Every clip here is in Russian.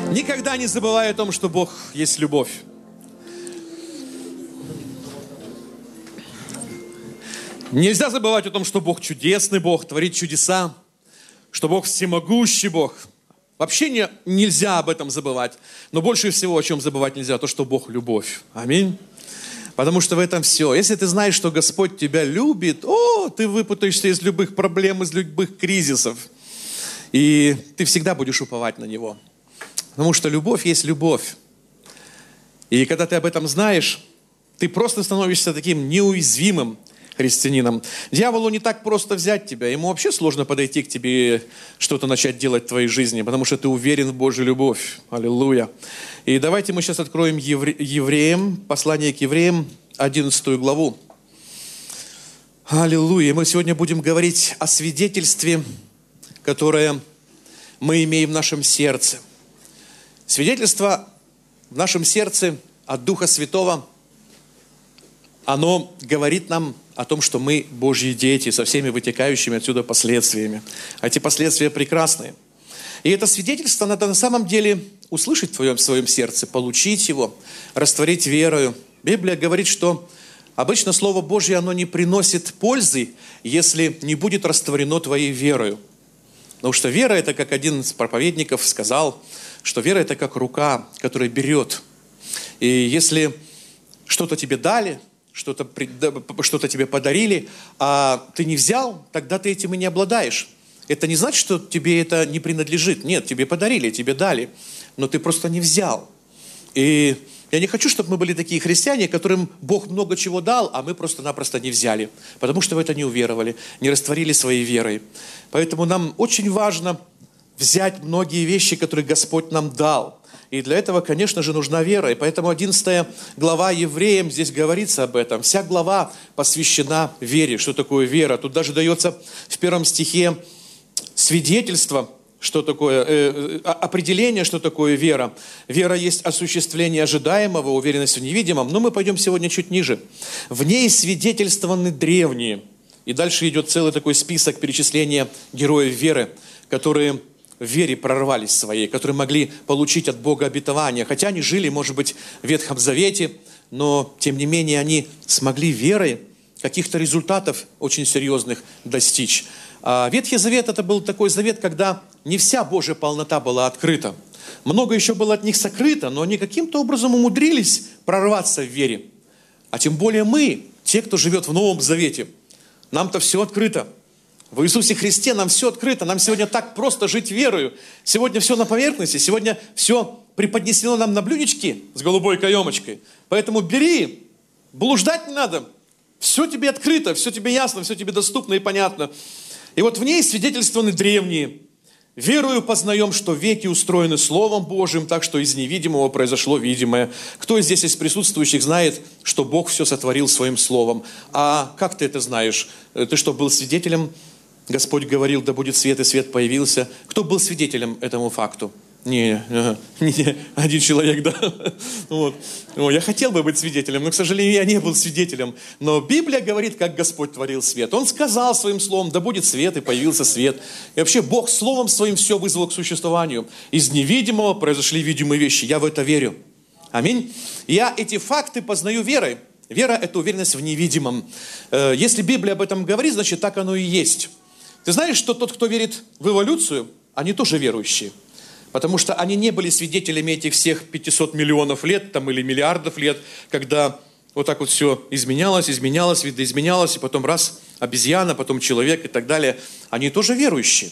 Никогда не забывай о том, что Бог есть любовь. Нельзя забывать о том, что Бог чудесный Бог, творит чудеса, что Бог всемогущий Бог. Вообще нельзя об этом забывать. Но больше всего, о чем забывать нельзя, то, что Бог любовь. Аминь. Потому что в этом все. Если ты знаешь, что Господь тебя любит, ты выпутаешься из любых проблем, из любых кризисов. И ты всегда будешь уповать на Него. Потому что любовь есть любовь. И когда ты об этом знаешь, ты просто становишься таким неуязвимым христианином. Дьяволу не так просто взять тебя. Ему вообще сложно подойти к тебе и что-то начать делать в твоей жизни, потому что ты уверен в Божью любовь. Аллилуйя. И давайте мы сейчас откроем Евреям, послание к Евреям, 11 главу. Аллилуйя. Мы сегодня будем говорить о свидетельстве, которое мы имеем в нашем сердце. Свидетельство в нашем сердце от Духа Святого, оно говорит нам о том, что мы Божьи дети, со всеми вытекающими отсюда последствиями. А эти последствия прекрасные. И это свидетельство надо на самом деле услышать в своем сердце, получить его, растворить верою. Библия говорит, что обычно Слово Божье, оно не приносит пользы, если не будет растворено твоей верою. Потому что вера – это, как один из проповедников сказал, что вера – это как рука, которая берет. И если что-то тебе дали, что-то тебе подарили, а ты не взял, тогда ты этим и не обладаешь. Это не значит, что тебе это не принадлежит. Нет, тебе подарили, тебе дали, но ты просто не взял. И я не хочу, чтобы мы были такие христиане, которым Бог много чего дал, а мы просто-напросто не взяли, потому что в это не уверовали, не растворили своей верой. Поэтому нам очень важно взять многие вещи, которые Господь нам дал. И для этого, конечно же, нужна вера. И поэтому 11 глава Евреям, здесь говорится об этом. Вся глава посвящена вере. Что такое вера? Тут даже дается в 1 стихе свидетельство, что такое, определение, что такое вера. Вера есть осуществление ожидаемого, уверенность в невидимом. Но мы пойдем сегодня чуть ниже. В ней свидетельствованы древние. И дальше идет целый такой список перечисления героев веры, которые в вере прорвались своей, которые могли получить от Бога обетование. Хотя они жили, может быть, в Ветхом Завете, но, тем не менее, они смогли верой каких-то результатов очень серьезных достичь. А Ветхий Завет – это был такой завет, когда не вся Божья полнота была открыта. Много еще было от них сокрыто, но они каким-то образом умудрились прорваться в вере. А тем более мы, те, кто живет в Новом Завете, нам-то все открыто. В Иисусе Христе нам все открыто. Нам сегодня так просто жить верою. Сегодня все на поверхности. Сегодня все преподнесено нам на блюдечке с голубой каемочкой. Поэтому бери, блуждать не надо. Все тебе открыто, все тебе ясно, все тебе доступно и понятно. И вот в ней свидетельствованы древние. Верою познаем, что веки устроены Словом Божьим, так что из невидимого произошло видимое. Кто здесь из присутствующих знает, что Бог все сотворил Своим Словом? А как ты это знаешь? Ты что, был свидетелем? Господь говорил, да будет свет, и свет появился. Кто был свидетелем этому факту? Не, один человек, да. Вот. Я хотел бы быть свидетелем, но, к сожалению, я не был свидетелем. Но Библия говорит, как Господь творил свет. Он сказал Своим Словом, да будет свет, и появился свет. И вообще Бог Словом Своим все вызвал к существованию. Из невидимого произошли видимые вещи. Я в это верю. Аминь. Я эти факты познаю верой. Вера – это уверенность в невидимом. Если Библия об этом говорит, значит, так оно и есть. Ты знаешь, что тот, кто верит в эволюцию, они тоже верующие. Потому что они не были свидетелями этих всех 500 миллионов лет там, или миллиардов лет, когда вот так вот все изменялось, видоизменялось, и потом раз обезьяна, потом человек и так далее. Они тоже верующие.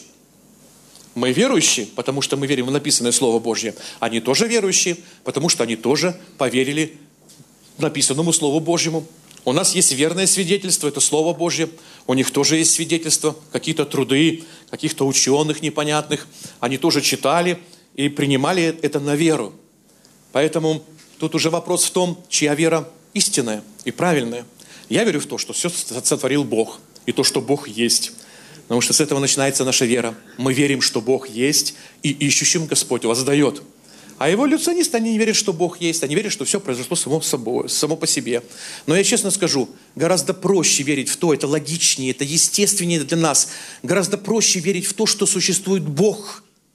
Мы верующие, потому что мы верим в написанное Слово Божье. Они тоже верующие, потому что они тоже поверили написанному Слову Божьему. У нас есть верное свидетельство, это Слово Божье. У них тоже есть свидетельство, какие-то труды, каких-то ученых непонятных. Они тоже читали и принимали это на веру. Поэтому тут уже вопрос в том, чья вера истинная и правильная. Я верю в то, что все сотворил Бог, и то, что Бог есть. Потому что с этого начинается наша вера. Мы верим, что Бог есть, и ищущим Господь воздает. А эволюционисты, они не верят, что Бог есть, они верят, что все произошло само по себе. Но я честно скажу, гораздо проще верить в то, это логичнее, это естественнее для нас, гораздо проще верить в то, что существует Бог,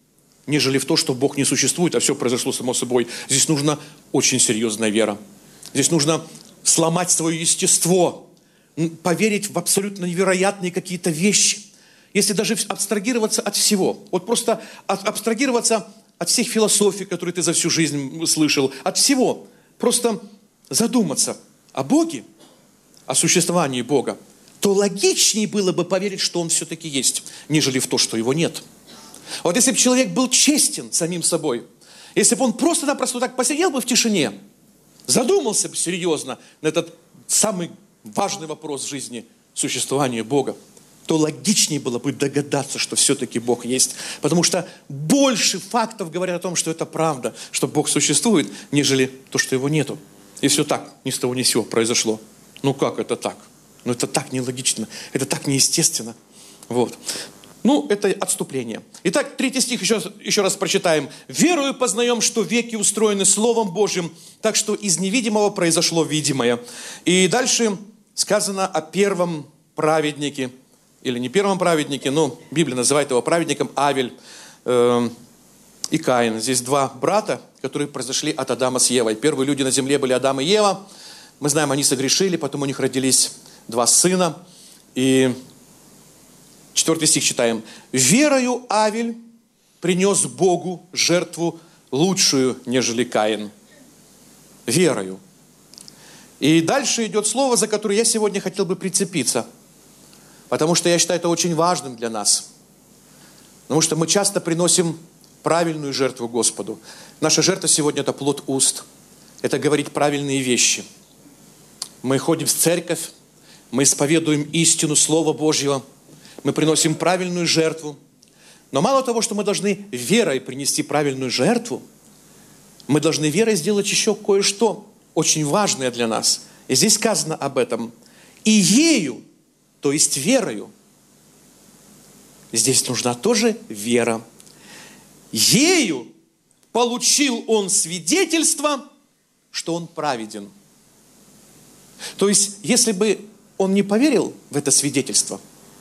нежели в то, что Бог не существует, а все произошло само собой. Здесь нужна очень серьезная вера. Здесь нужно сломать свое естество, поверить в абсолютно невероятные какие-то вещи. Если даже абстрагироваться от всего, вот просто абстрагироваться от всех философий, которые ты за всю жизнь слышал, от всего, просто задуматься о Боге, о существовании Бога, то логичнее было бы поверить, что Он все-таки есть, нежели в то, что Его нет. Вот если бы человек был честен самим собой, если бы он просто-напросто так посидел бы в тишине, задумался бы серьезно на этот самый важный вопрос в жизни – существование Бога, то логичнее было бы догадаться, что все-таки Бог есть. Потому что больше фактов говорят о том, что это правда, что Бог существует, нежели то, что Его нету. И все так, ни с того ни с сего произошло. Ну как это так? Ну это так нелогично, это так неестественно. Вот. Ну, это отступление. Итак, 3 стих еще раз прочитаем. «Верою познаем, что веки устроены Словом Божьим, так что из невидимого произошло видимое». И дальше сказано о первом праведнике, или не первом праведнике, но Библия называет его праведником, Авель и Каин. Здесь 2 брата, которые произошли от Адама с Евой. Первые люди на земле были Адам и Ева. Мы знаем, они согрешили, потом у них родились 2 сына. И 4 стих читаем. «Верою Авель принес Богу жертву лучшую, нежели Каин». Верою. И дальше идет слово, за которое я сегодня хотел бы прицепиться. Потому что я считаю это очень важным для нас. Потому что мы часто приносим правильную жертву Господу. Наша жертва сегодня – это плод уст. Это говорить правильные вещи. Мы ходим в церковь, мы исповедуем истину Слова Божьего. Мы приносим правильную жертву. Но мало того, что мы должны верой принести правильную жертву, мы должны верой сделать еще кое-что очень важное для нас. И здесь сказано об этом. И ею, то есть верою, здесь нужна тоже вера. Ею получил он свидетельство, что он праведен. То есть, если бы он не поверил в это свидетельство,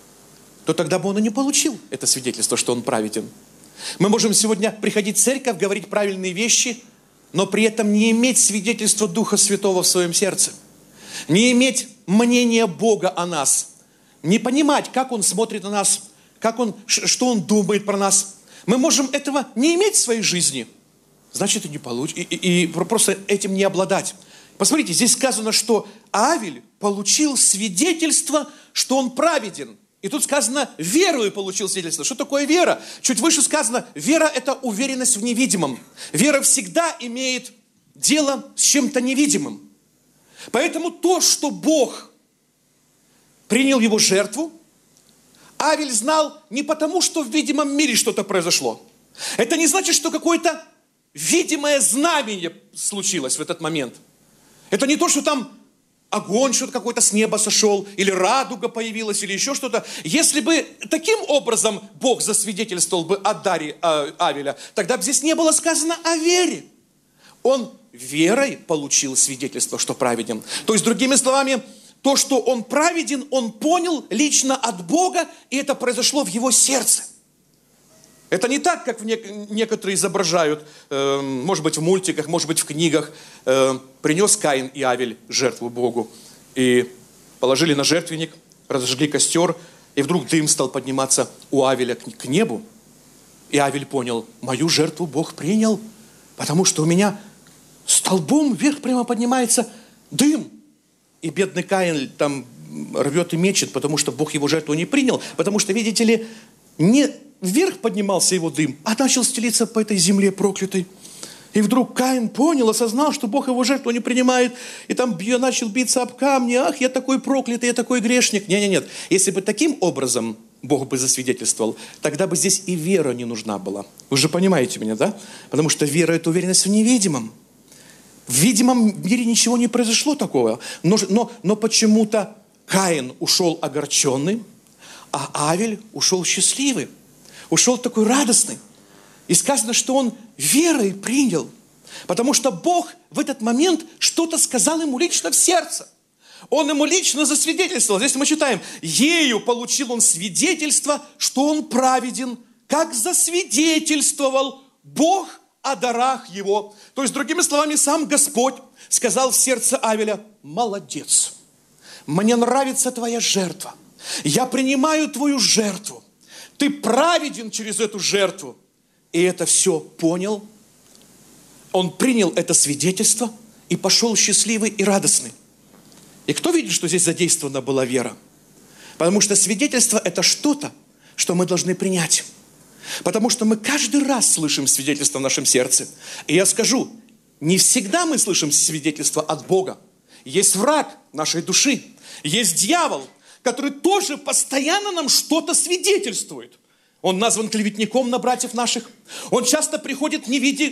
то тогда бы он и не получил это свидетельство, что он праведен. Мы можем сегодня приходить в церковь, говорить правильные вещи, но при этом не иметь свидетельства Духа Святого в своем сердце. Не иметь мнения Бога о нас. Не понимать, как Он смотрит на нас, что Он думает про нас. Мы можем этого не иметь в своей жизни. Значит, и не получить, и просто этим не обладать. Посмотрите, здесь сказано, что Авель получил свидетельство, что он праведен. И тут сказано, верою получил свидетельство. Что такое вера? Чуть выше сказано, вера – это уверенность в невидимом. Вера всегда имеет дело с чем-то невидимым. Поэтому то, что Бог принял его жертву, Авель знал не потому, что в видимом мире что-то произошло. Это не значит, что какое-то видимое знамение случилось в этот момент. Это не то, что там огонь что-то какой-то с неба сошел, или радуга появилась, или еще что-то. Если бы таким образом Бог засвидетельствовал бы о даре Авеля, тогда бы здесь не было сказано о вере. Он верой получил свидетельство, что праведен. То есть, другими словами, то, что он праведен, он понял лично от Бога, и это произошло в его сердце. Это не так, как некоторые изображают, может быть, в мультиках, может быть, в книгах. Принес Каин и Авель жертву Богу. И положили на жертвенник, разожгли костер, и вдруг дым стал подниматься у Авеля к небу. И Авель понял, мою жертву Бог принял, потому что у меня столбом вверх прямо поднимается дым. И бедный Каин там рвет и мечет, потому что Бог его жертву не принял. Потому что, видите ли, не вверх поднимался его дым, а начал стелиться по этой земле проклятой. И вдруг Каин понял, осознал, что Бог его жертву не принимает. И там начал биться об камни. Ах, я такой проклятый, я такой грешник. Нет. Если бы таким образом Бог бы засвидетельствовал, тогда бы здесь и вера не нужна была. Вы же понимаете меня, да? Потому что вера – это уверенность в невидимом. В видимом мире ничего не произошло такого. Но почему-то Каин ушел огорченный, а Авель ушел счастливый. Ушел такой радостный. И сказано, что он верой принял. Потому что Бог в этот момент что-то сказал ему лично в сердце. Он ему лично засвидетельствовал. Здесь мы читаем, ею получил он свидетельство, что он праведен, как засвидетельствовал Бог о дарах его. То есть, другими словами, сам Господь сказал в сердце Авеля: молодец, мне нравится твоя жертва, я принимаю твою жертву, ты праведен через эту жертву. И это все понял, он принял это свидетельство и пошел счастливый и радостный. И кто видит, что здесь задействована была вера? Потому что свидетельство – это что-то, что мы должны принять. Потому что мы каждый раз слышим свидетельство в нашем сердце. И я скажу, не всегда мы слышим свидетельство от Бога. Есть враг нашей души, есть дьявол, который тоже постоянно нам что-то свидетельствует. Он назван клеветником на братьев наших. Он часто приходит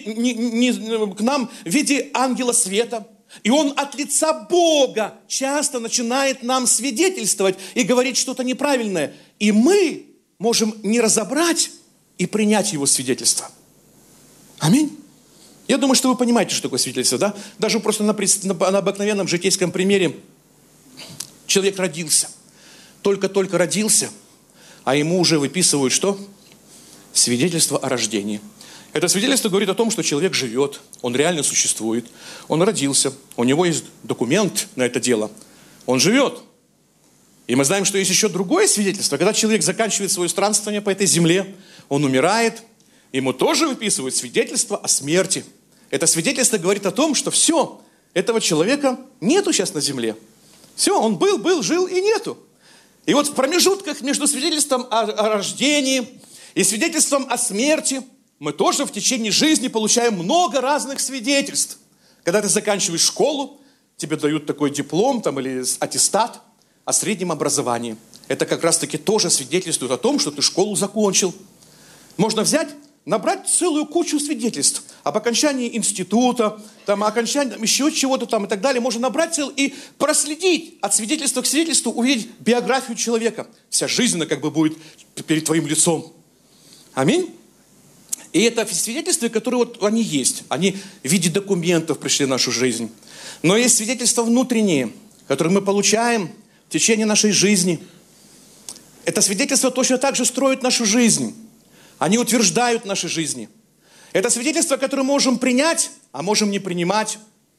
к нам в виде ангела света. И он от лица Бога часто начинает нам свидетельствовать и говорить что-то неправильное. И мы можем не разобрать и принять его свидетельство. Аминь. Я думаю, что вы понимаете, что такое свидетельство, да? Даже просто на обыкновенном житейском примере. Человек родился. Только-только родился, а ему уже выписывают что? Свидетельство о рождении. Это свидетельство говорит о том, что человек живет, он реально существует, он родился, у него есть документ на это дело, он живет. И мы знаем, что есть еще другое свидетельство. Когда человек заканчивает свое странствование по этой земле, он умирает, ему тоже выписывают свидетельство о смерти. Это свидетельство говорит о том, что все, этого человека нету сейчас на земле. Все, он был, жил и нету. И вот в промежутках между свидетельством о рождении и свидетельством о смерти мы тоже в течение жизни получаем много разных свидетельств. Когда ты заканчиваешь школу, тебе дают такой диплом или аттестат о среднем образовании. Это как раз-таки тоже свидетельствует о том, что ты школу закончил. Можно взять, набрать целую кучу свидетельств об окончании института, окончании еще чего-то и так далее. Можно набрать и проследить от свидетельства к свидетельству, увидеть биографию человека. Вся жизнь, она как бы будет перед твоим лицом. Аминь. И это свидетельства, которые они есть. Они в виде документов пришли в нашу жизнь. Но есть свидетельства внутренние, которые мы получаем в течение нашей жизни. Это свидетельства точно так же строят нашу жизнь. Они утверждают наши жизни. Это свидетельства, которые можем принять, а можем не принимать.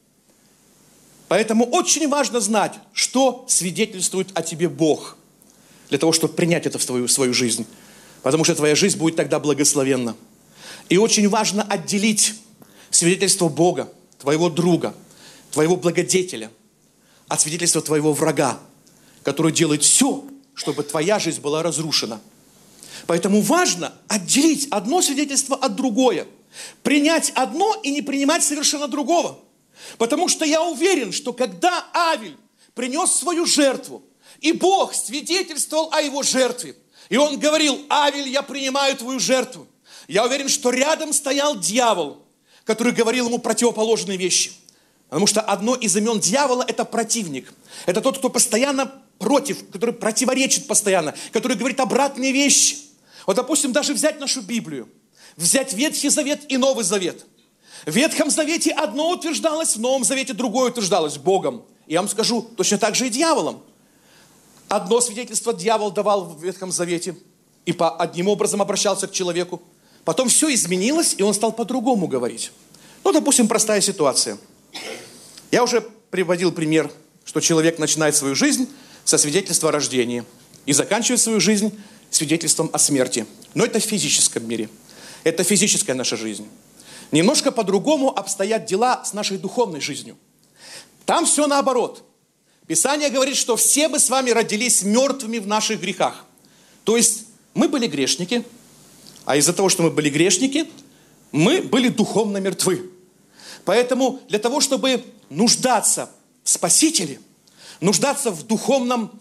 Поэтому очень важно знать, что свидетельствует о тебе Бог, для того, чтобы принять это в свою жизнь. Потому что твоя жизнь будет тогда благословенна. И очень важно отделить свидетельство Бога, твоего друга, твоего благодетеля, от свидетельства твоего врага, который делает все, чтобы твоя жизнь была разрушена. Поэтому важно отделить одно свидетельство от другое. Принять одно и не принимать совершенно другого. Потому что я уверен, что когда Авель принес свою жертву, и Бог свидетельствовал о его жертве, и он говорил: Авель, я принимаю твою жертву. Я уверен, что рядом стоял дьявол, который говорил ему противоположные вещи. Потому что одно из имен дьявола – это противник. Это тот, кто постоянно против, который противоречит постоянно, который говорит обратные вещи. Вот, допустим, даже взять нашу Библию, взять Ветхий Завет и Новый Завет. В Ветхом Завете одно утверждалось, в Новом Завете другое утверждалось Богом. И я вам скажу, точно так же и дьяволом. Одно свидетельство дьявол давал в Ветхом Завете и одним образом обращался к человеку. Потом все изменилось, и он стал по-другому говорить. Допустим, простая ситуация. Я уже приводил пример, что человек начинает свою жизнь со свидетельства о рождении и заканчивает свою жизнь свидетельством о смерти. Но это в физическом мире. Это физическая наша жизнь. Немножко по-другому обстоят дела с нашей духовной жизнью. Там все наоборот. Писание говорит, что все мы с вами родились мертвыми в наших грехах. То есть мы были грешники, а из-за того, что мы были грешники, мы были духовно мертвы. Поэтому для того, чтобы нуждаться в Спасителе, нуждаться в духовном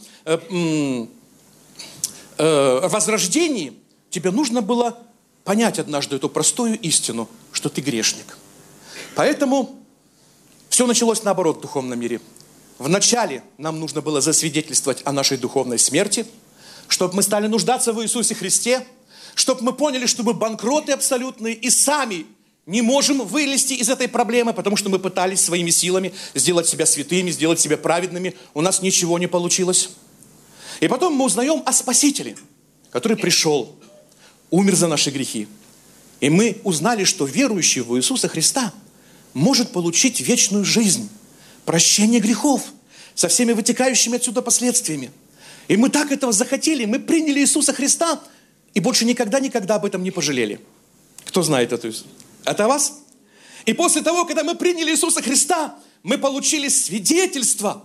возрождении, тебе нужно было понять однажды эту простую истину, что ты грешник. Поэтому все началось наоборот в духовном мире. Вначале нам нужно было засвидетельствовать о нашей духовной смерти, чтобы мы стали нуждаться в Иисусе Христе, чтобы мы поняли, что мы банкроты абсолютные и сами не можем вылезти из этой проблемы, потому что мы пытались своими силами сделать себя святыми, сделать себя праведными. У нас ничего не получилось. И потом мы узнаем о Спасителе, который пришел, умер за наши грехи. И мы узнали, что верующий в Иисуса Христа может получить вечную жизнь, прощение грехов со всеми вытекающими отсюда последствиями. И мы так этого захотели, мы приняли Иисуса Христа и больше никогда об этом не пожалели. Кто знает это? Это вас? И после того, когда мы приняли Иисуса Христа, мы получили свидетельство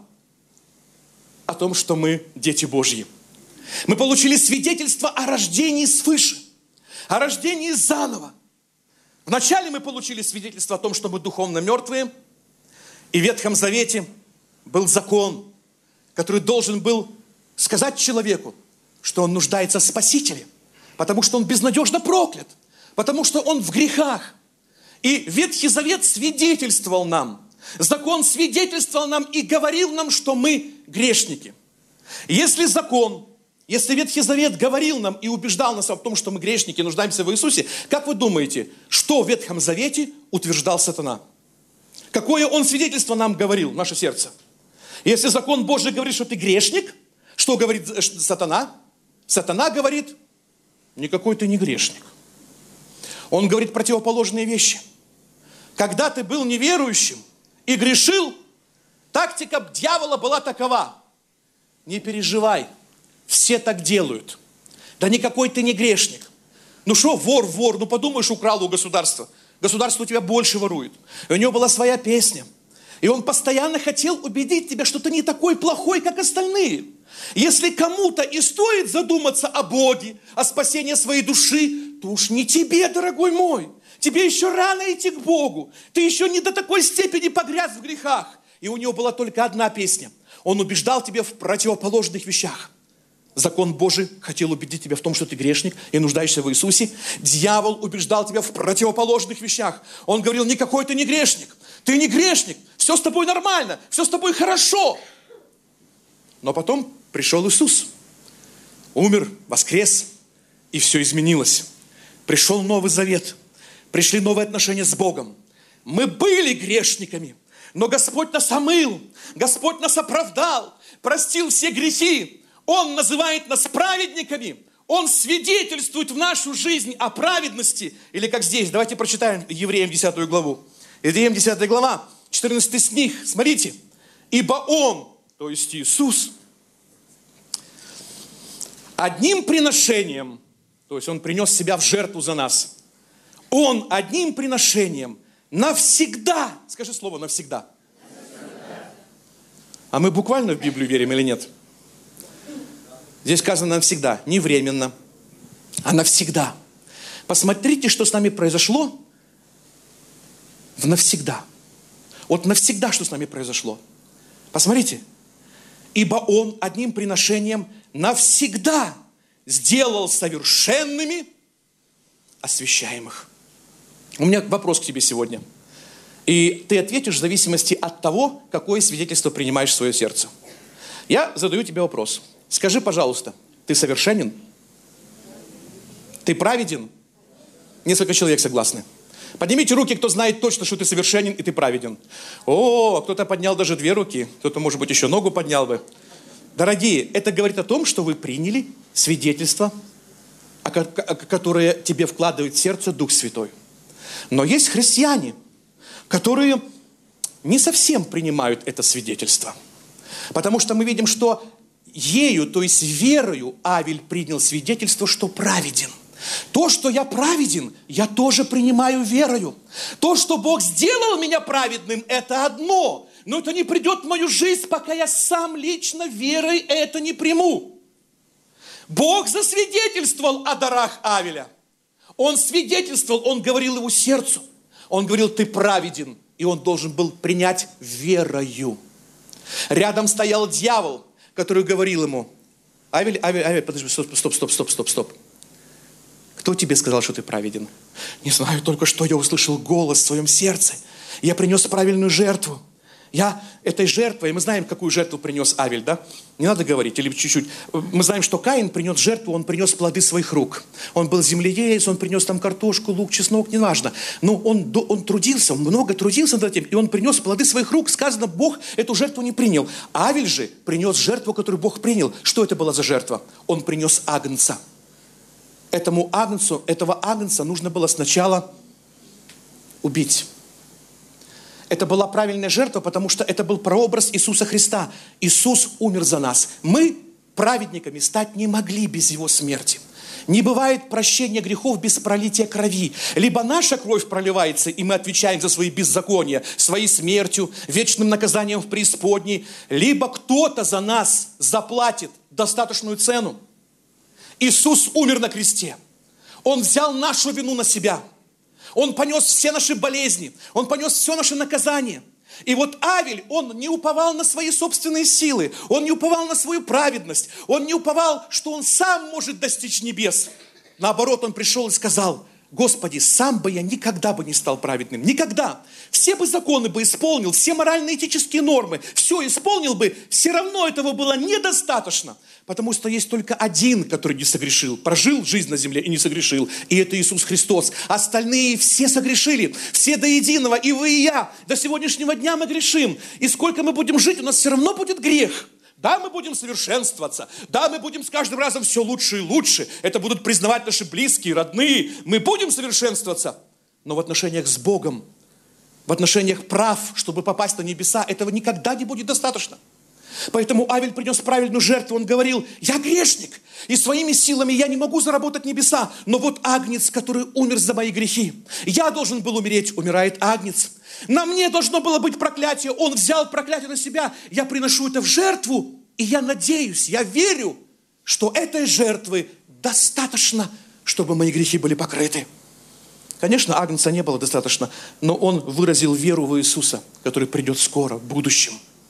о том, что мы дети Божьи. Мы получили свидетельство о рождении свыше, о рождении заново. Вначале мы получили свидетельство о том, что мы духовно мертвые, и в Ветхом Завете был закон, который должен был сказать человеку, что он нуждается в Спасителе, потому что он безнадежно проклят, потому что он в грехах. И Ветхий Завет свидетельствовал нам, закон свидетельствовал нам и говорил нам, что мы грешники. Если Ветхий Завет говорил нам и убеждал нас в том, что мы грешники, нуждаемся в Иисусе, как вы думаете, что в Ветхом Завете утверждал сатана? Какое он свидетельство нам говорил в наше сердце? Если закон Божий говорит, что ты грешник, что говорит сатана? Сатана говорит, никакой ты не грешник. Он говорит противоположные вещи. Когда ты был неверующим и грешил, тактика дьявола была такова. Не переживай, все так делают. Да никакой ты не грешник. Ну что, вор, ну подумаешь, украл у государства. Государство у тебя больше ворует. И у него была своя песня. И он постоянно хотел убедить тебя, что ты не такой плохой, как остальные. Если кому-то и стоит задуматься о Боге, о спасении своей души, то уж не тебе, дорогой мой. Тебе еще рано идти к Богу. Ты еще не до такой степени погряз в грехах. И у него была только одна песня. Он убеждал тебя в противоположных вещах. Закон Божий хотел убедить тебя в том, что ты грешник и нуждаешься в Иисусе. Дьявол убеждал тебя в противоположных вещах. Он говорил, никакой ты не грешник. Ты не грешник. Все с тобой нормально. Все с тобой хорошо. Но потом пришел Иисус. Умер, воскрес. И все изменилось. Пришел Новый Завет. Пришли новые отношения с Богом. Мы были грешниками. Но Господь нас омыл. Господь нас оправдал. Простил все грехи. Он называет нас праведниками. Он свидетельствует в нашу жизнь о праведности. Или как здесь, давайте прочитаем Евреям 10 главу. Евреям 10 глава, 14 стих. Смотрите. Ибо Он, то есть Иисус, одним приношением, то есть Он принес себя в жертву за нас. Он одним приношением навсегда, скажи слово навсегда. А мы буквально в Библию верим или нет? Здесь сказано навсегда, не временно, а навсегда. Посмотрите, что с нами произошло в навсегда. Вот навсегда, что с нами произошло. Посмотрите. Ибо Он одним приношением навсегда сделал совершенными освящаемых. У меня вопрос к тебе сегодня. И ты ответишь в зависимости от того, какое свидетельство принимаешь в свое сердце. Я задаю тебе вопрос. Скажи, пожалуйста, ты совершенен? Ты праведен? Несколько человек согласны. Поднимите руки, кто знает точно, что ты совершенен и ты праведен. О, кто-то поднял даже 2 руки, кто-то, может быть, еще ногу поднял бы. Дорогие, это говорит о том, что вы приняли свидетельство, которое тебе вкладывает в сердце Дух Святой. Но есть христиане, которые не совсем принимают это свидетельство. Потому что мы видим, что ею, то есть верою, Авель принял свидетельство, что праведен. То, что я праведен, я тоже принимаю верою. То, что Бог сделал меня праведным, это одно. Но это не придет в мою жизнь, пока я сам лично верой это не приму. Бог засвидетельствовал о дарах Авеля. Он свидетельствовал, он говорил его сердцу. Он говорил, ты праведен. И он должен был принять верою. Рядом стоял дьявол, который говорил ему, Авель, подожди, стоп. Кто тебе сказал, что ты праведен? Не знаю, только что я услышал голос в своем сердце. Я принес правильную жертву. Я этой жертвой, мы знаем, какую жертву принес Авель, да? Не надо говорить, или чуть-чуть. Мы знаем, что Каин принес жертву, он принес плоды своих рук. Он был земледелец, он принес там картошку, лук, чеснок, неважно. Но он трудился, он много трудился над этим, и он принес плоды своих рук. Сказано, Бог эту жертву не принял. Авель же принес жертву, которую Бог принял. Что это была за жертва? Он принес агнца. этого агнца нужно было сначала убить. Это была правильная жертва, потому что это был прообраз Иисуса Христа. Иисус умер за нас. Мы праведниками стать не могли без Его смерти. Не бывает прощения грехов без пролития крови. Либо наша кровь проливается, и мы отвечаем за свои беззакония, своей смертью, вечным наказанием в преисподней, либо кто-то за нас заплатит достаточную цену. Иисус умер на кресте. Он взял нашу вину на себя. Он понес все наши болезни. Он понес все наше наказание. И вот Авель, он не уповал на свои собственные силы. Он не уповал на свою праведность. Он не уповал, что он сам может достичь небес. Наоборот, он пришел и сказал: Господи, сам бы я никогда бы не стал праведным. Никогда. Все бы законы бы исполнил, все морально-этические нормы, все исполнил бы, все равно этого было недостаточно. Потому что есть только один, который не согрешил, прожил жизнь на земле и не согрешил. И это Иисус Христос. Остальные все согрешили, все до единого, и вы, и я. До сегодняшнего дня мы грешим. И сколько мы будем жить, у нас все равно будет грех. Да, мы будем совершенствоваться. Да, мы будем с каждым разом все лучше и лучше. Это будут признавать наши близкие, родные. Мы будем совершенствоваться. Но в отношениях с Богом, в отношениях прав, чтобы попасть на небеса, этого никогда не будет достаточно. Поэтому Авель принес правильную жертву. Он говорил: я грешник, и своими силами я не могу заработать небеса. Но вот агнец, который умер за мои грехи. Я должен был умереть, умирает агнец. На мне должно было быть проклятие. Он взял проклятие на себя. Я приношу это в жертву. И я надеюсь, я верю, что этой жертвы достаточно, чтобы мои грехи были покрыты. Конечно, агнца не было достаточно, но он выразил веру в Иисуса, который придет скоро, в будущем.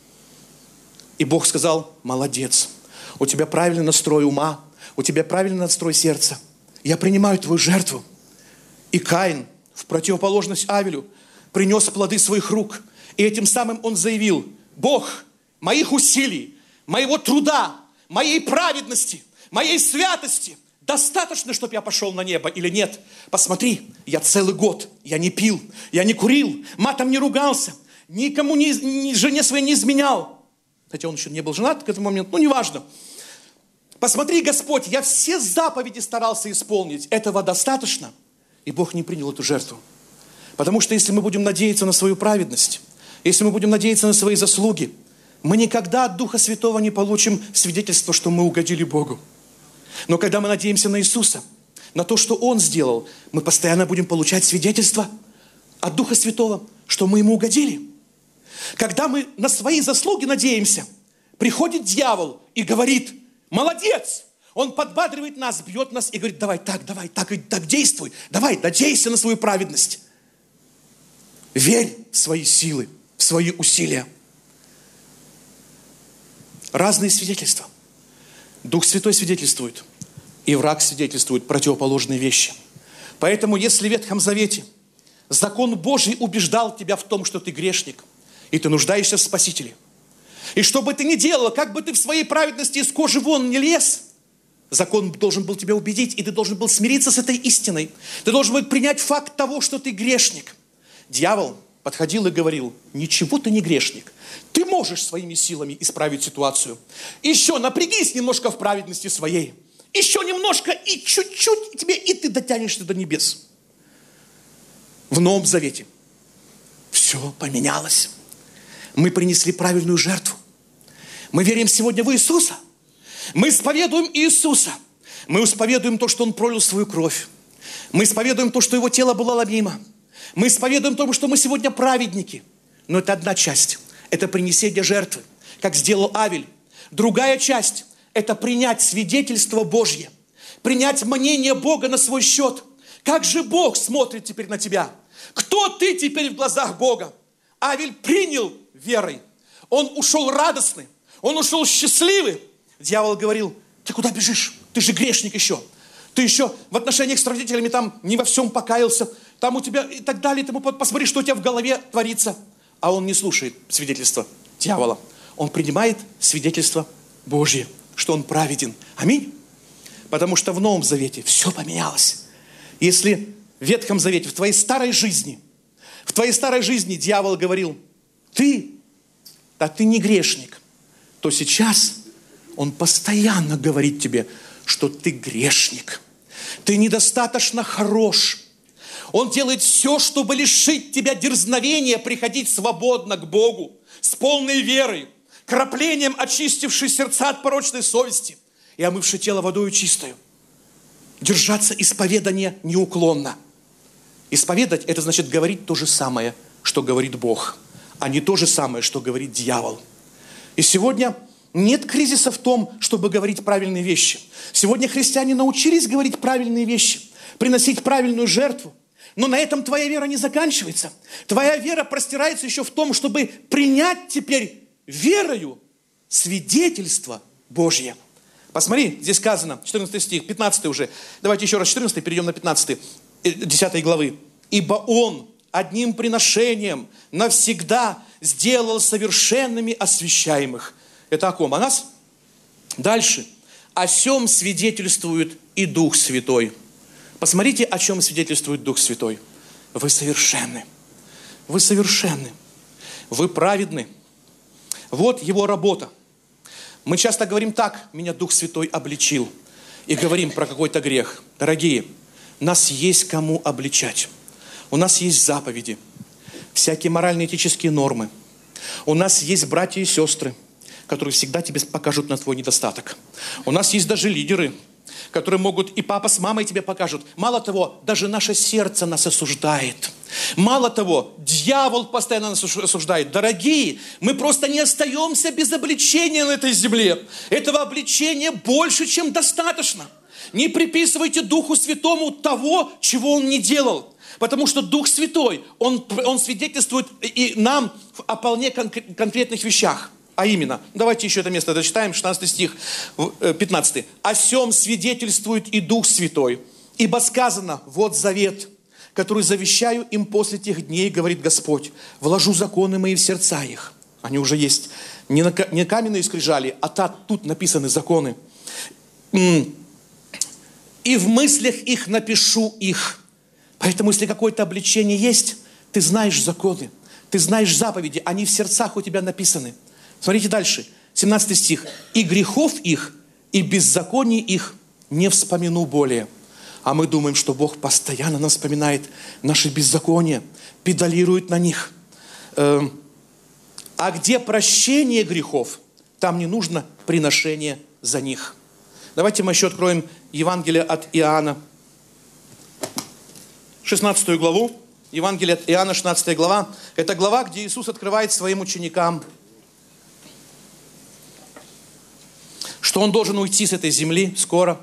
И Бог сказал: молодец, у тебя правильный настрой ума, у тебя правильный настрой сердца. Я принимаю твою жертву. И Каин, в противоположность Авелю, принес плоды своих рук. И этим самым он заявил: Бог, моих усилий, моего труда, моей праведности, моей святости достаточно, чтобы я пошел на небо или нет? Посмотри, я целый год, я не пил, я не курил, матом не ругался, никому ни жене своей не изменял. Хотя он еще не был женат к этому моменту, неважно. Посмотри, Господь, я все заповеди старался исполнить. Этого достаточно? И Бог не принял эту жертву. Потому что если мы будем надеяться на свою праведность, если мы будем надеяться на свои заслуги, мы никогда от Духа Святого не получим свидетельство, что мы угодили Богу. Но когда мы надеемся на Иисуса, на то, что Он сделал, мы постоянно будем получать свидетельство от Духа Святого, что мы Ему угодили. Когда мы на свои заслуги надеемся, приходит дьявол и говорит: молодец! Он подбадривает нас, бьет нас и говорит: давай так действуй, давай, надейся на свою праведность. Верь в свои силы, в свои усилия. Разные свидетельства. Дух Святой свидетельствует, и враг свидетельствует противоположные вещи. Поэтому, если в Ветхом Завете закон Божий убеждал тебя в том, что ты грешник, и ты нуждаешься в Спасителе, и что бы ты ни делал, как бы ты в своей праведности из кожи вон не лез, закон должен был тебя убедить, и ты должен был смириться с этой истиной. Ты должен был принять факт того, что ты грешник. Дьявол подходил и говорил: ничего ты не грешник. Ты можешь своими силами исправить ситуацию. Еще напрягись немножко в праведности своей. Еще немножко и чуть-чуть, и ты дотянешься до небес. В Новом Завете все поменялось. Мы принесли правильную жертву. Мы верим сегодня в Иисуса. Мы исповедуем Иисуса. Мы исповедуем то, что Он пролил свою кровь. Мы исповедуем то, что Его тело было ломимо. Мы исповедуем то, что мы сегодня праведники. Но это одна часть. Это принесение жертвы, как сделал Авель. Другая часть – это принять свидетельство Божье. Принять мнение Бога на свой счет. Как же Бог смотрит теперь на тебя? Кто ты теперь в глазах Бога? Авель принял верой. Он ушел радостный. Он ушел счастливый. Дьявол говорил: ты куда бежишь? Ты же грешник еще. Ты еще в отношениях с родителями там не во всем покаялся. Там у тебя и так далее. Посмотри, что у тебя в голове творится. А он не слушает свидетельства дьявола. Он принимает свидетельство Божье, что он праведен. Аминь. Потому что в Новом Завете все поменялось. Если в Ветхом Завете, в твоей старой жизни дьявол говорил: ты не грешник, то сейчас он постоянно говорит тебе, что ты грешник. Ты недостаточно хорош. Он делает все, чтобы лишить тебя дерзновения приходить свободно к Богу, с полной верой, краплением очистившей сердца от порочной совести и омывшей тело водою чистою. Держаться исповедания неуклонно. Исповедать – это значит говорить то же самое, что говорит Бог, а не то же самое, что говорит дьявол. И сегодня нет кризиса в том, чтобы говорить правильные вещи. Сегодня христиане научились говорить правильные вещи, приносить правильную жертву. Но на этом твоя вера не заканчивается. Твоя вера простирается еще в том, чтобы принять теперь верою свидетельство Божье. Посмотри, здесь сказано, 14 стих, 15 уже. Давайте еще раз 14, перейдем на 15, 10 главы. «Ибо Он одним приношением навсегда сделал совершенными освящаемых». Это о ком? О нас? Дальше. «О сем свидетельствует и Дух Святой». Посмотрите, о чем свидетельствует Дух Святой. Вы совершенны. Вы совершенны. Вы праведны. Вот Его работа. Мы часто говорим так: меня Дух Святой обличил. И говорим про какой-то грех. Дорогие, нас есть кому обличать. У нас есть заповеди, всякие морально-этические нормы. У нас есть братья и сестры, которые всегда тебе покажут на твой недостаток. У нас есть даже лидеры, которые могут, и папа с мамой тебе покажут. Мало того, даже наше сердце нас осуждает. Мало того, дьявол постоянно нас осуждает. Дорогие, мы просто не остаемся без обличения на этой земле. Этого обличения больше, чем достаточно. Не приписывайте Духу Святому того, чего Он не делал. Потому что Дух Святой, Он свидетельствует и нам о вполне конкретных вещах. А именно, давайте еще это место дочитаем, 16 стих, 15. «О сем свидетельствует и Дух Святой, ибо сказано, вот завет, который завещаю им после тех дней, говорит Господь, вложу законы мои в сердца их». Они уже есть. Не каменные скрижали, а тут написаны законы. «И в мыслях их напишу их». Поэтому, если какое-то обличение есть, ты знаешь законы, ты знаешь заповеди, они в сердцах у тебя написаны. Смотрите дальше, 17 стих. «И грехов их, и беззаконий их не вспомину более». А мы думаем, что Бог постоянно нам вспоминает наши беззакония, педалирует на них. А где прощение грехов, там не нужно приношение за них. Давайте мы еще откроем Евангелие от Иоанна, 16 главу. Евангелие от Иоанна, 16 глава. Это глава, где Иисус открывает своим ученикам, что Он должен уйти с этой земли скоро.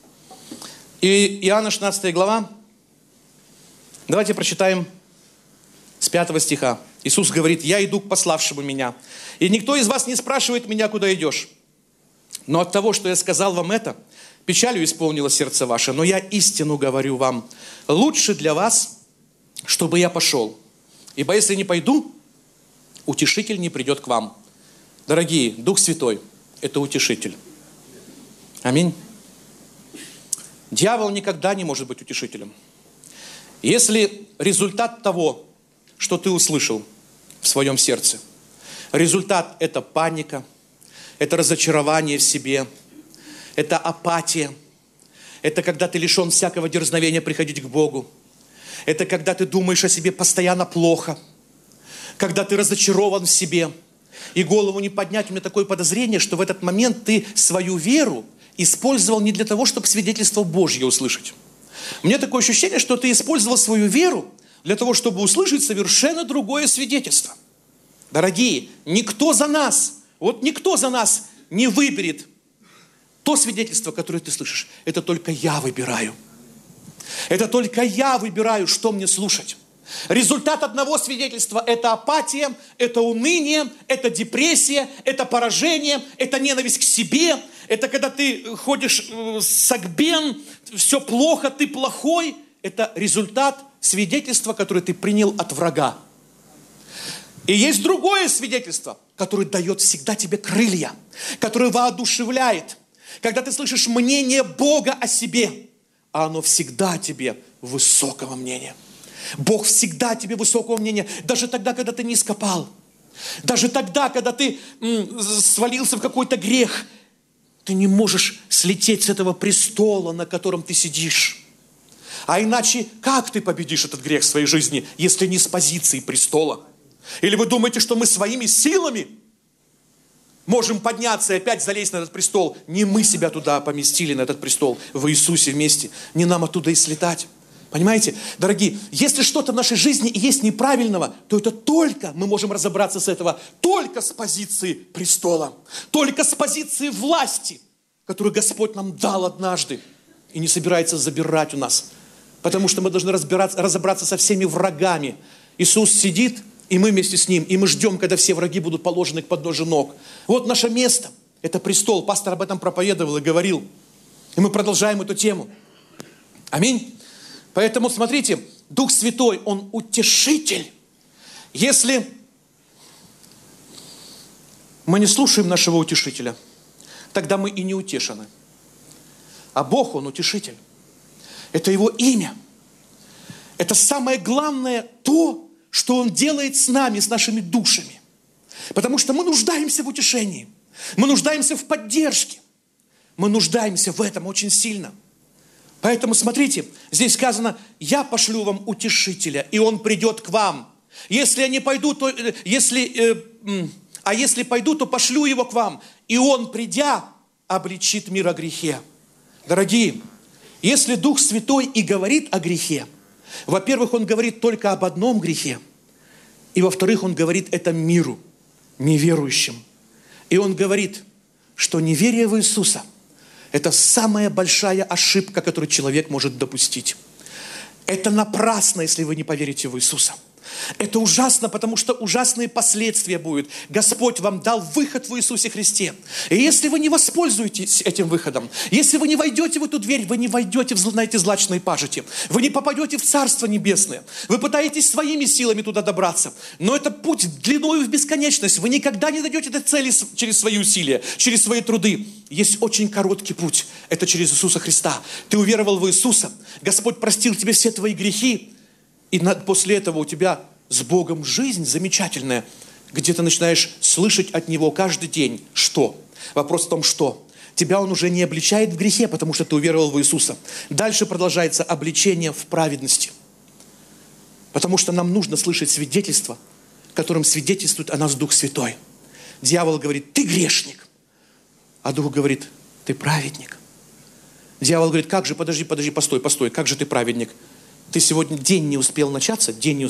И Иоанна 16 глава, давайте прочитаем с 5 стиха. Иисус говорит: «Я иду к пославшему меня, и никто из вас не спрашивает меня, куда идешь. Но от того, что я сказал вам это, печалью исполнило сердце ваше, но я истину говорю вам. Лучше для вас, чтобы я пошел. Ибо если не пойду, утешитель не придет к вам». Дорогие, Дух Святой – это утешитель. Аминь. Дьявол никогда не может быть утешителем. Если результат того, что ты услышал в своем сердце, результат – это паника, это разочарование в себе, это апатия, это когда ты лишен всякого дерзновения приходить к Богу, это когда ты думаешь о себе постоянно плохо, когда ты разочарован в себе, и голову не поднять. У меня такое подозрение, что в этот момент ты свою веру использовал не для того, чтобы свидетельство Божье услышать. У меня такое ощущение, что ты использовал свою веру для того, чтобы услышать совершенно другое свидетельство. Дорогие, никто за нас не выберет то свидетельство, которое ты слышишь. Это только я выбираю. Это только я выбираю, что мне слушать. Результат одного свидетельства – это апатия, это уныние, это депрессия, это поражение, это ненависть к себе, это когда ты ходишь сагбен, все плохо, ты плохой. Это результат свидетельства, которое ты принял от врага. И есть другое свидетельство, которое дает всегда тебе крылья, которое воодушевляет. Когда ты слышишь мнение Бога о себе, а оно всегда тебе высокого мнения. Бог всегда тебе высокого мнения, даже тогда, когда ты низко пал. Даже тогда, когда ты свалился в какой-то грех, ты не можешь слететь с этого престола, на котором ты сидишь. А иначе, как ты победишь этот грех в своей жизни, если не с позиции престола? Или вы думаете, что мы своими силами можем подняться и опять залезть на этот престол? Не мы себя туда поместили, на этот престол, в Иисусе вместе. Не нам оттуда и слетать. Понимаете? Дорогие, если что-то в нашей жизни и есть неправильного, то это только мы можем разобраться с этого, только с позиции престола, только с позиции власти, которую Господь нам дал однажды и не собирается забирать у нас. Потому что мы должны разобраться со всеми врагами. Иисус сидит, и мы вместе с Ним, и мы ждем, когда все враги будут положены к подножию ног. Вот наше место, это престол. Пастор об этом проповедовал и говорил. И мы продолжаем эту тему. Аминь. Поэтому, смотрите, Дух Святой, Он утешитель. Если мы не слушаем нашего утешителя, тогда мы и не утешены. А Бог, Он утешитель. Это Его имя. Это самое главное то, что Он делает с нами, с нашими душами. Потому что мы нуждаемся в утешении. Мы нуждаемся в поддержке. Мы нуждаемся в этом очень сильно. Поэтому, смотрите, здесь сказано, я пошлю вам утешителя, и он придет к вам. Если я не пойду, то, если пойду, то пошлю его к вам. И он, придя, обличит мир о грехе. Дорогие, если Дух Святой и говорит о грехе, во-первых, Он говорит только об одном грехе. И во-вторых, Он говорит это миру, неверующим. И Он говорит, что неверие в Иисуса – это самая большая ошибка, которую человек может допустить. Это напрасно, если вы не поверите в Иисуса. Это ужасно, потому что ужасные последствия будут. Господь вам дал выход в Иисусе Христе. И если вы не воспользуетесь этим выходом, если вы не войдете в эту дверь, вы не войдете на эти злачные пажити. Вы не попадете в Царство Небесное. Вы пытаетесь своими силами туда добраться. Но это путь длиною в бесконечность. Вы никогда не дойдете до цели через свои усилия, через свои труды. Есть очень короткий путь. Это через Иисуса Христа. Ты уверовал в Иисуса. Господь простил тебе все твои грехи. И после этого у тебя с Богом жизнь замечательная, где ты начинаешь слышать от Него каждый день. Что? Вопрос в том, что? Тебя Он уже не обличает в грехе, потому что ты уверовал в Иисуса. Дальше продолжается обличение в праведности. Потому что нам нужно слышать свидетельство, которым свидетельствует о нас Дух Святой. Дьявол говорит, ты грешник. А Дух говорит, ты праведник. Дьявол говорит, как же, подожди, постой, как же ты праведник? Ты сегодня день не успел начаться,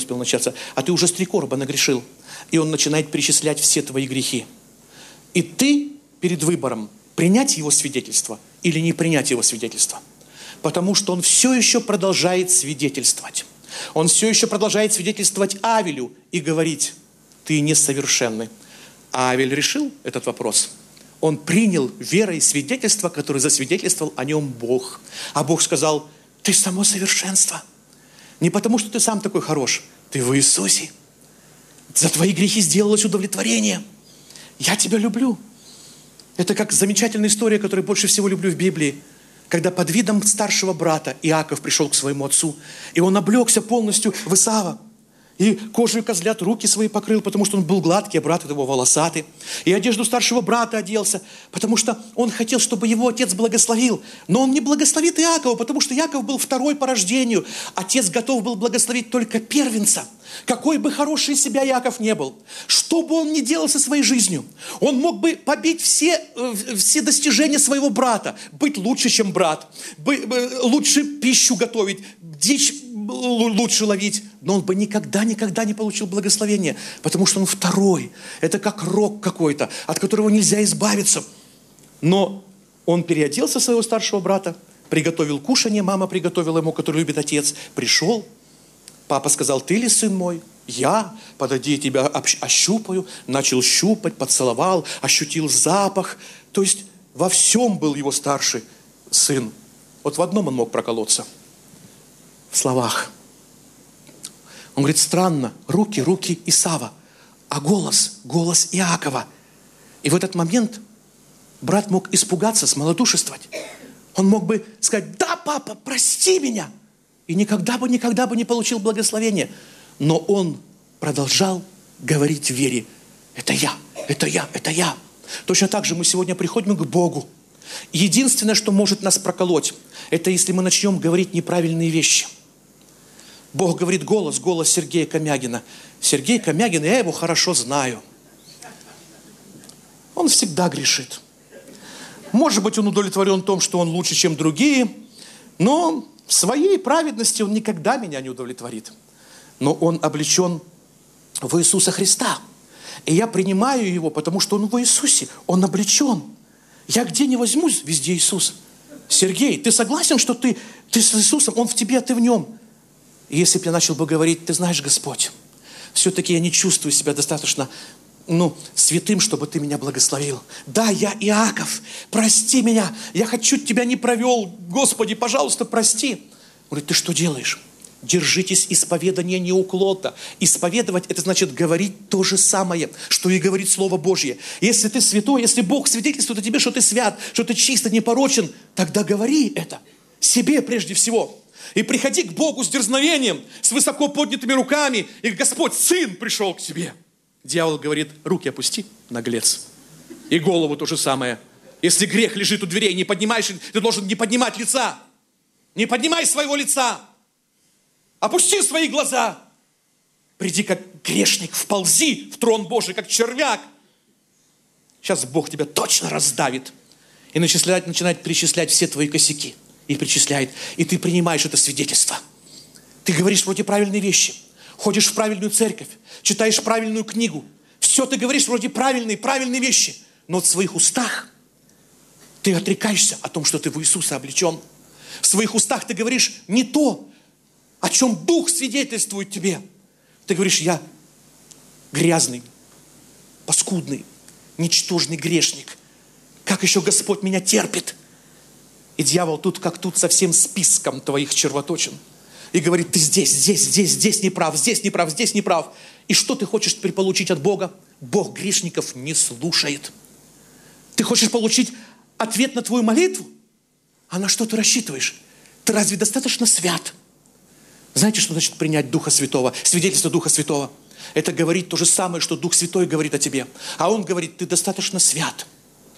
а ты уже с 3 короба нагрешил. И он начинает перечислять все твои грехи. И ты перед выбором, принять его свидетельство или не принять его свидетельство. Потому что он все еще продолжает свидетельствовать. Он все еще продолжает свидетельствовать Авелю и говорить, ты несовершенный. А Авель решил этот вопрос. Он принял верой свидетельство, которое засвидетельствовал о нем Бог. А Бог сказал, ты само совершенство. Не потому, что ты сам такой хорош. Ты в Иисусе. За твои грехи сделалось удовлетворение. Я тебя люблю. Это как замечательная история, которую больше всего люблю в Библии. Когда под видом старшего брата Иаков пришел к своему отцу. И он облегся полностью в Исава. И кожей козлят руки свои покрыл, потому что он был гладкий, а брат его волосатый. И одежду старшего брата оделся, потому что он хотел, чтобы его отец благословил. Но он не благословит Иакова, потому что Иаков был второй по рождению. Отец готов был благословить только первенца. Какой бы хороший из себя Иаков не был, что бы он ни делал со своей жизнью, он мог бы побить все достижения своего брата, быть лучше, чем брат, лучше пищу готовить, дичь лучше ловить, но он бы никогда не получил благословения, потому что он второй. Это как рог какой-то, от которого нельзя избавиться. Но он переоделся в своего старшего брата, приготовил кушанье, мама приготовила ему, который любит отец, пришел. Папа сказал, ты ли сын мой? Я, подойди, я тебя ощупаю. Начал щупать, поцеловал, ощутил запах. То есть во всем был его старший сын. Вот в одном он мог проколоться. В словах. Он говорит, странно, руки Исава, а голос Иакова. И в этот момент брат мог испугаться, смолодушествовать. Он мог бы сказать, да, папа, прости меня. И никогда бы не получил благословения. Но он продолжал говорить в вере. Это я. Точно так же мы сегодня приходим к Богу. Единственное, что может нас проколоть, это если мы начнем говорить неправильные вещи. Бог говорит голос Сергея Комягина. Сергей Комягин, я его хорошо знаю. Он всегда грешит. Может быть, он удовлетворен том, что он лучше, чем другие, но в своей праведности он никогда меня не удовлетворит. Но он облечен в Иисуса Христа. И я принимаю его, потому что он в Иисусе. Он облечен. Я где не возьмусь, везде Иисус. Сергей, ты согласен, что ты с Иисусом, Он в тебе, а ты в нем? И если бы я начал бы говорить, ты знаешь, Господь, все-таки я не чувствую себя достаточно, святым, чтобы ты меня благословил. Да, я Иаков, прости меня, я хочу, тебя не провел, Господи, пожалуйста, прости. Он говорит, ты что делаешь? Держитесь исповедания неуклонно. Исповедовать – это значит говорить то же самое, что и говорит Слово Божье. Если ты святой, если Бог свидетельствует о тебе, что ты свят, что ты чист, непорочен, тогда говори это себе прежде всего. И приходи к Богу с дерзновением, с высоко поднятыми руками, и Господь, Сын, пришел к тебе. Дьявол говорит, руки опусти, наглец. И голову то же самое. Если грех лежит у дверей, не поднимаешь, ты должен не поднимать лица. Не поднимай своего лица. Опусти свои глаза. Приди как грешник, вползи в трон Божий, как червяк. Сейчас Бог тебя точно раздавит. И начинает перечислять все твои косяки. И перечисляет. И ты принимаешь это свидетельство. Ты говоришь вроде правильные вещи. Ходишь в правильную церковь. Читаешь правильную книгу. Все ты говоришь вроде правильные вещи. Но в своих устах ты отрекаешься о том, что ты в Иисуса облечен. В своих устах ты говоришь не то, о чем Дух свидетельствует тебе. Ты говоришь, я грязный, паскудный, ничтожный грешник. Как еще Господь меня терпит? И дьявол тут как тут со всем списком твоих червоточин. И говорит, ты здесь не прав, здесь не прав, здесь не прав. И что ты хочешь теперь получить от Бога? Бог грешников не слушает. Ты хочешь получить ответ на твою молитву? А на что ты рассчитываешь? Ты разве достаточно свят? Знаете, что значит принять Духа Святого? Свидетельство Духа Святого. Это говорит то же самое, что Дух Святой говорит о тебе. А Он говорит, ты достаточно свят,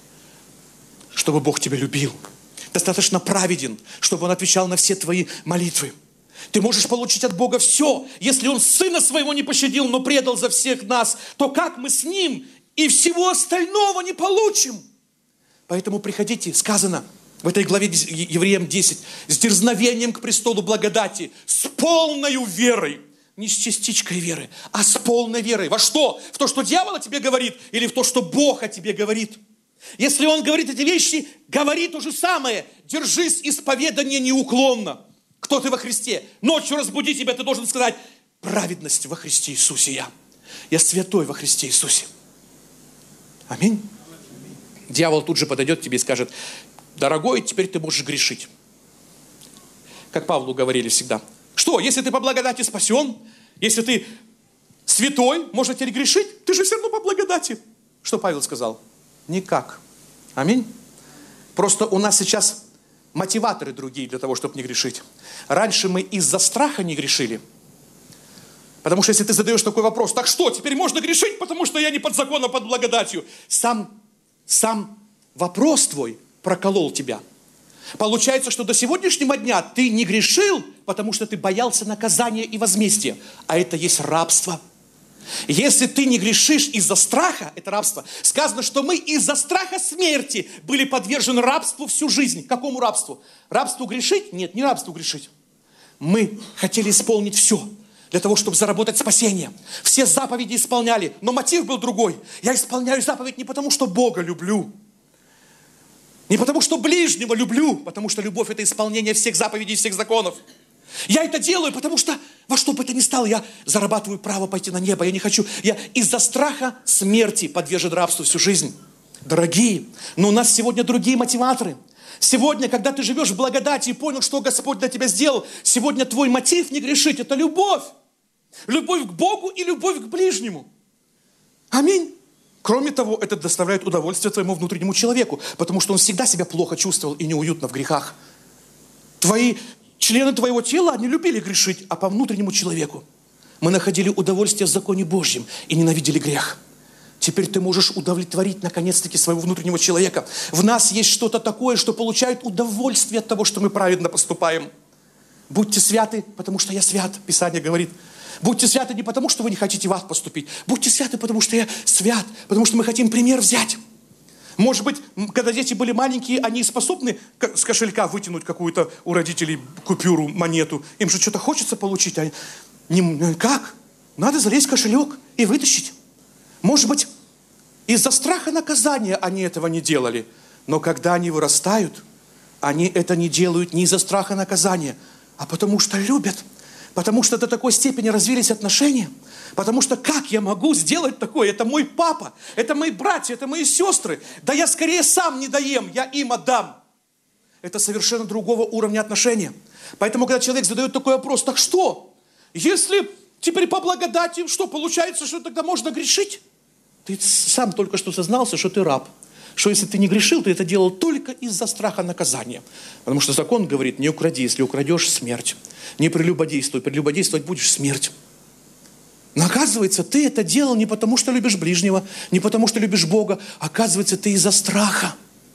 чтобы Бог тебя любил. Достаточно праведен, чтобы Он отвечал на все твои молитвы. Ты можешь получить от Бога все. Если Он Сына Своего не пощадил, но предал за всех нас, то как мы с Ним и всего остального не получим? Поэтому приходите, сказано в этой главе Евреям 10, с дерзновением к престолу благодати, с полною верой. Не с частичкой веры, а с полной верой. Во что? В то, что дьявол о тебе говорит, или в то, что Бог о тебе говорит? Если он говорит эти вещи, говори то же самое. Держись исповедания неуклонно. Кто ты во Христе? Ночью разбуди тебя, ты должен сказать, праведность во Христе Иисусе я. Я святой во Христе Иисусе. Аминь. Дьявол тут же подойдет к тебе и скажет, дорогой, теперь ты можешь грешить. Как Павлу говорили всегда. Что, если ты по благодати спасен, если ты святой, можно теперь грешить? Ты же все равно по благодати. Что Павел сказал? Никак. Аминь. Просто у нас сейчас мотиваторы другие для того, чтобы не грешить. Раньше мы из-за страха не грешили. Потому что если ты задаешь такой вопрос, так что, теперь можно грешить, потому что я не под законом, а под благодатью. Сам вопрос твой проколол тебя. Получается, что до сегодняшнего дня ты не грешил, потому что ты боялся наказания и возмездия. А это есть рабство. Если ты не грешишь из-за страха, это рабство. Сказано, что мы из-за страха смерти были подвержены рабству всю жизнь. Какому рабству? Рабству грешить? Нет, не рабству грешить. Мы хотели исполнить все для того, чтобы заработать спасение. Все заповеди исполняли, но мотив был другой. Я исполняю заповедь не потому, что Бога люблю, не потому, что ближнего люблю, потому что любовь – это исполнение всех заповедей, всех законов. Я это делаю, потому что во что бы это ни стало, я зарабатываю право пойти на небо. Я не хочу. Я из-за страха смерти подвержен рабству всю жизнь. Дорогие, но у нас сегодня другие мотиваторы. Сегодня, когда ты живешь в благодати и понял, что Господь для тебя сделал, сегодня твой мотив не грешить – это любовь. Любовь к Богу и любовь к ближнему. Аминь. Кроме того, это доставляет удовольствие твоему внутреннему человеку, потому что он всегда себя плохо чувствовал и неуютно в грехах. Члены твоего тела не любили грешить, а по внутреннему человеку. Мы находили удовольствие в законе Божьем и ненавидели грех. Теперь ты можешь удовлетворить, наконец-таки, своего внутреннего человека. В нас есть что-то такое, что получает удовольствие от того, что мы праведно поступаем. Будьте святы, потому что я свят, Писание говорит. Будьте святы не потому, что вы не хотите в ад поступить. Будьте святы, потому что я свят, потому что мы хотим пример взять. Может быть, когда дети были маленькие, они способны с кошелька вытянуть какую-то у родителей купюру, монету. Им же что-то хочется получить. Как? Надо залезть в кошелек и вытащить. Может быть, из-за страха наказания они этого не делали. Но когда они вырастают, они это не делают не из-за страха наказания, а потому что любят. Потому что до такой степени развились отношения. Потому что как я могу сделать такое? Это мой папа, это мои братья, это мои сестры. Да я скорее сам не доем, я им отдам. Это совершенно другого уровня отношения. Поэтому, когда человек задает такой вопрос, так что? Если теперь по благодати, что получается, что тогда можно грешить? Ты сам только что сознался, что ты раб. Что если ты не грешил, ты это делал только из-за страха наказания. Потому что закон говорит, не укради, если украдешь, смерть. Не прелюбодействуй, прелюбодействовать будешь, смерть. Но оказывается, ты это делал не потому, что любишь ближнего, не потому, что любишь Бога. Оказывается, ты из-за страха.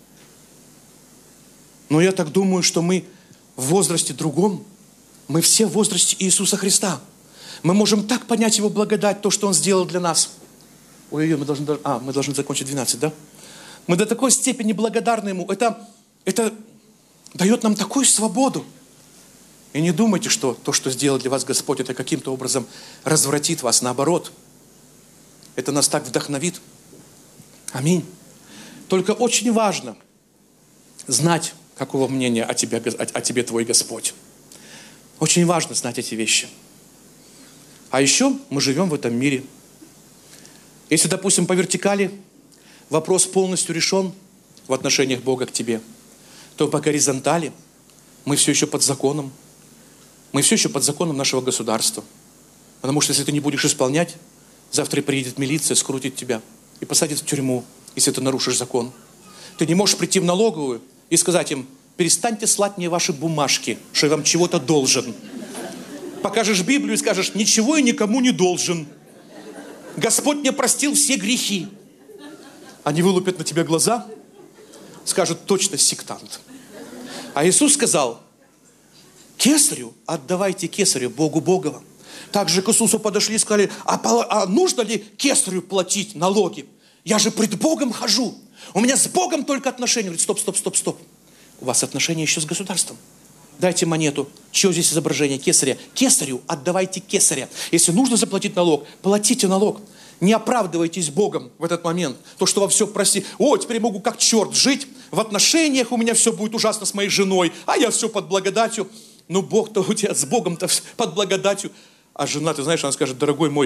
Но я так думаю, что мы в возрасте другом, мы все в возрасте Иисуса Христа. Мы можем так понять Его благодать, то, что Он сделал для нас. Ой-ой-ой, мы должны закончить 12, да? Мы до такой степени благодарны Ему. Это дает нам такую свободу. И не думайте, что то, что сделал для вас Господь, это каким-то образом развратит вас. Наоборот, это нас так вдохновит. Аминь. Только очень важно знать, какого мнения о тебе твой Господь. Очень важно знать эти вещи. А еще мы живем в этом мире. Если, допустим, по вертикали вопрос полностью решен в отношениях Бога к тебе, то по горизонтали мы все еще под законом. Мы все еще под законом нашего государства. Потому что если ты не будешь исполнять, завтра приедет милиция, скрутит тебя и посадит в тюрьму, если ты нарушишь закон. Ты не можешь прийти в налоговую и сказать им, перестаньте слать мне ваши бумажки, что я вам чего-то должен. Покажешь Библию и скажешь, ничего я никому не должен. Господь мне простил все грехи. Они вылупят на тебя глаза, скажут, точно сектант. А Иисус сказал, Кесарю отдавайте Кесарю, Богу Богово. Также к Иисусу подошли и сказали, а нужно ли Кесарю платить налоги? Я же пред Богом хожу. У меня с Богом только отношения. Говорит, стоп. У вас отношения еще с государством. Дайте монету. Чье здесь изображение? Кесаря. Кесарю отдавайте Кесаря. Если нужно заплатить налог, платите налог. Не оправдывайтесь Богом в этот момент. То, что во все прости. Теперь могу как черт жить. В отношениях у меня все будет ужасно с моей женой. А я все под благодатью. Ну, Бог-то у тебя с Богом-то под благодатью. А жена, ты знаешь, она скажет, дорогой мой,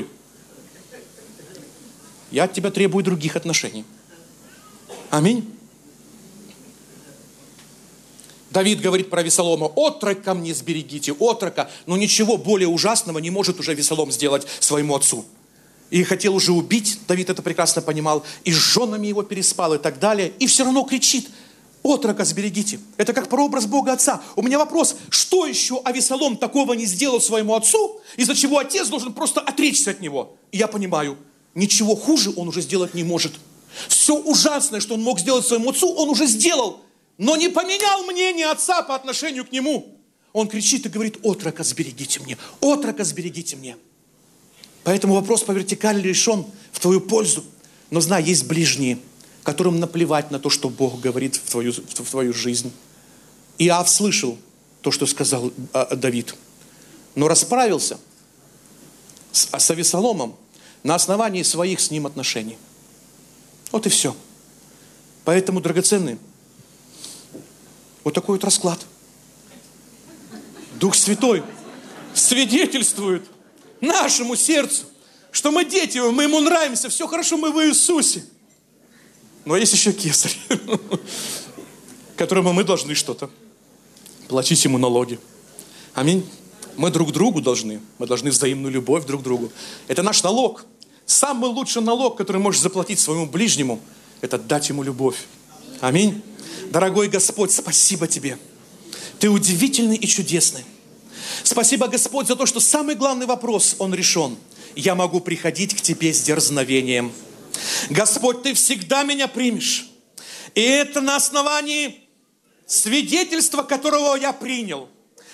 я от тебя требую других отношений. Аминь. Давид говорит про Авесолома, отрока мне сберегите, отрока. Но ничего более ужасного не может уже Авесолом сделать своему отцу. И хотел уже убить, Давид это прекрасно понимал, и с женами его переспал и так далее. И все равно кричит, отрока сберегите. Это как прообраз Бога Отца. У меня вопрос, что еще Авесолом такого не сделал своему отцу, из-за чего отец должен просто отречься от него? И я понимаю, ничего хуже он уже сделать не может. Все ужасное, что он мог сделать своему отцу, он уже сделал, но не поменял мнение отца по отношению к нему. Он кричит и говорит, отрока сберегите мне, отрока сберегите мне. Поэтому вопрос по вертикали решен в твою пользу. Но знай, есть ближние, которым наплевать на то, что Бог говорит в твою жизнь. Иов слышал то, что сказал Давид, но расправился с Авесоломом на основании своих с ним отношений. Вот и все. Поэтому, драгоценные, вот такой вот расклад. Дух Святой свидетельствует нашему сердцу, что мы дети Его, мы Ему нравимся, все хорошо, мы в Иисусе. Но есть еще Кесарь, которому мы должны что-то. Платить Ему налоги. Аминь. Мы друг другу должны. Мы должны взаимную любовь друг к другу. Это наш налог. Самый лучший налог, который можешь заплатить своему ближнему, это дать ему любовь. Аминь. Дорогой Господь, спасибо Тебе. Ты удивительный и чудесный. Спасибо, Господь, за то, что самый главный вопрос, он решен. Я могу приходить к Тебе с дерзновением. Господь, Ты всегда меня примешь. И это на основании свидетельства, которого я принял.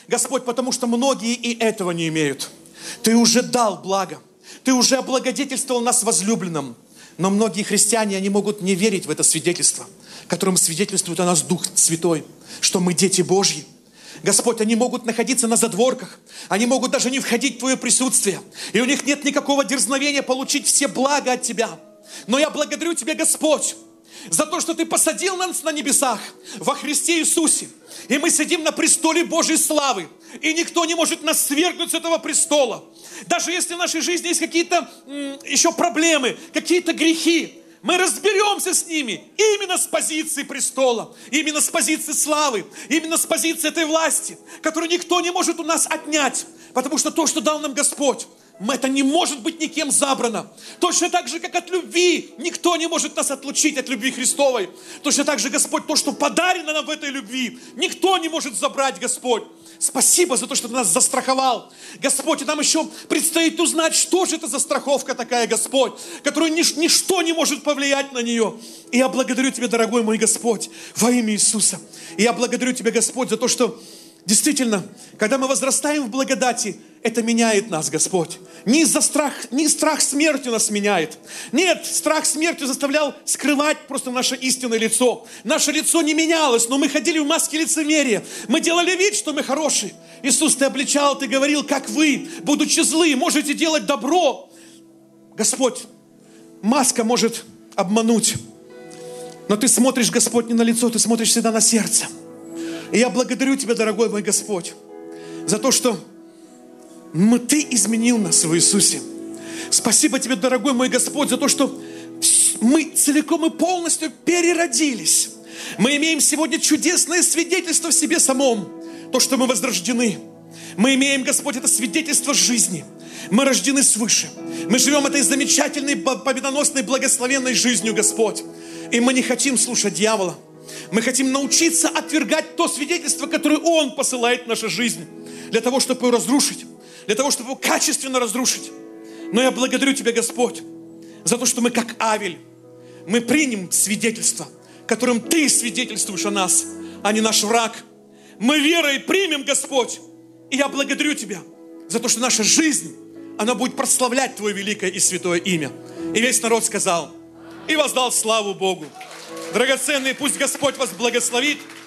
Господь, потому что многие и этого не имеют. Ты уже дал благо. Ты уже облагодетельствовал нас возлюбленным. Но многие христиане, они могут не верить в это свидетельство, которым свидетельствует о нас Дух Святой, что мы дети Божьи. Господь, они могут находиться на задворках, они могут даже не входить в Твое присутствие, и у них нет никакого дерзновения получить все блага от Тебя. Но я благодарю Тебя, Господь, за то, что Ты посадил нас на небесах во Христе Иисусе, и мы сидим на престоле Божьей славы, и никто не может нас свергнуть с этого престола. Даже если в нашей жизни есть какие-то еще проблемы, какие-то грехи, мы разберемся с ними именно с позиции престола, именно с позиции славы, именно с позиции этой власти, которую никто не может у нас отнять, потому что то, что дал нам Господь, это не может быть никем забрано. Точно так же, как от любви, никто не может нас отлучить от любви Христовой. Точно так же, Господь, то, что подарено нам в этой любви, никто не может забрать, Господь. Спасибо за то, что Ты нас застраховал. Господь, и нам еще предстоит узнать, что же это за страховка такая, Господь, которую ничто не может повлиять на нее. И я благодарю Тебя, дорогой мой Господь, во имя Иисуса. И я благодарю Тебя, Господь, за то, что действительно, когда мы возрастаем в благодати, это меняет нас, Господь. Не страх смерти нас меняет. Нет, страх смерти заставлял скрывать просто наше истинное лицо. Наше лицо не менялось, но мы ходили в маске лицемерия. Мы делали вид, что мы хорошие. Иисус, Ты обличал, Ты говорил, как вы, будучи злы, можете делать добро. Господь, маска может обмануть. Но Ты смотришь, Господь, не на лицо, Ты смотришь всегда на сердце. И я благодарю Тебя, дорогой мой Господь, за то, что Ты изменил нас в Иисусе. Спасибо Тебе, дорогой мой Господь, за то, что мы целиком и полностью переродились. Мы имеем сегодня чудесное свидетельство в себе самом, то, что мы возрождены. Мы имеем, Господь, это свидетельство жизни. Мы рождены свыше. Мы живем этой замечательной, победоносной, благословенной жизнью, Господь. И мы не хотим слушать дьявола. Мы хотим научиться отвергать то свидетельство, которое Он посылает в нашу жизнь, для того, чтобы его разрушить, для того, чтобы его качественно разрушить. Но я благодарю Тебя, Господь, за то, что мы, как Авель, мы примем свидетельство, которым Ты свидетельствуешь о нас, а не наш враг. Мы верой примем, Господь, и я благодарю Тебя за то, что наша жизнь, она будет прославлять Твое великое и святое имя. И весь народ сказал, и воздал славу Богу. Драгоценные, пусть Господь вас благословит.